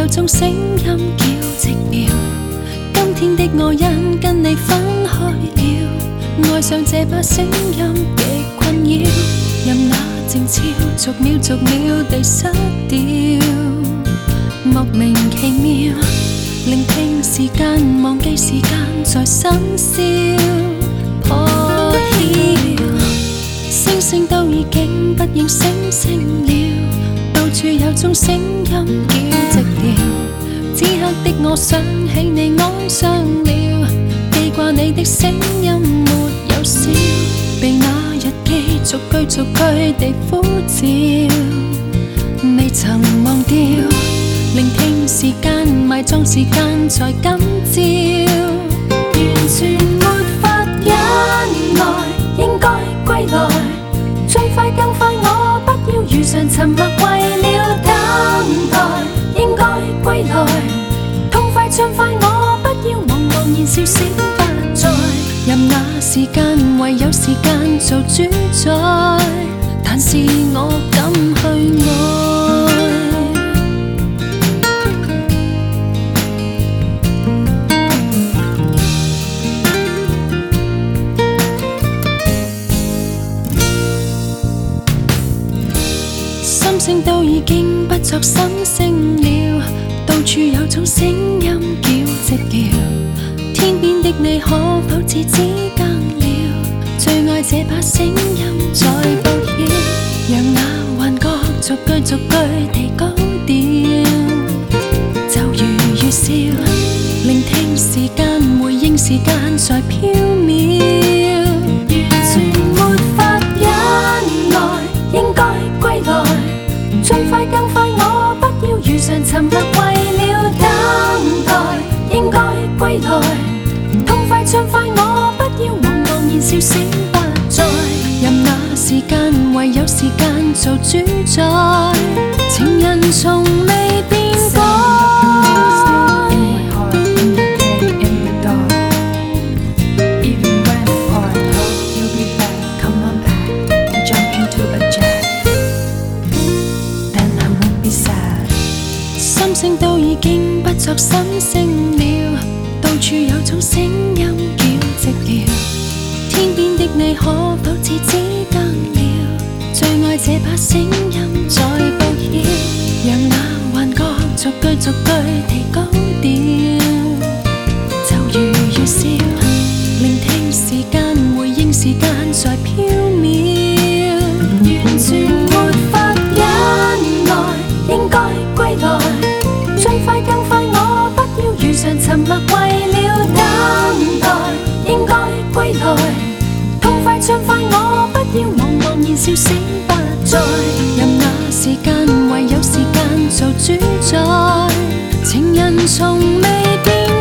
有種聲音叫寂寥。今天的我因跟你分開了，愛上這把聲音極困擾，任那靜悄逐秒逐秒地失掉，莫名其妙。聆聽時間，忘記時間在深宵破曉，星星都已經不應星星了，到處有種聲音叫寂寥。此刻的我想起你哀傷了，記掛你的聲音沒有笑，被那日記逐句逐句地呼召，未曾忘掉。聆聽時間，埋葬時間在今朝，完全沒法忍耐，應該歸來，最快更快，我不要如常沉默為了等待，應該歸來，痛快暢快，我不要茫茫然笑閃不再，任那時間唯有時間做主宰，但是我敢去愛。心聲都已經不作心聲了，到處有種聲音叫寂寥。天邊的你可否似知更了？最愛這把聲音在報曉，讓那幻覺逐句逐句地高調，就如預兆。聆聽時間，回應時間在飄渺，完全沒法忍耐，應該歸來。最快更快，我不要如常沉默為了等待，應該歸來，痛快暢快，我不要茫茫然笑閃不再，任那時間唯有時間做主宰，情人從未變改。心聲都已經不作心聲了，到處有種聲音叫寂寥。天邊的你可否似知更了？最愛這把聲音在報曉，讓那幻覺逐句逐句地高調，就如預兆。聆聽時間，回應時間在飄渺，完全沒法忍耐，應該歸來。最快更快，我不要如常沉默為了等待，應該歸來，痛快暢快，我不要茫茫然笑閃不再，任那時間唯有時間做主宰，情人從未變。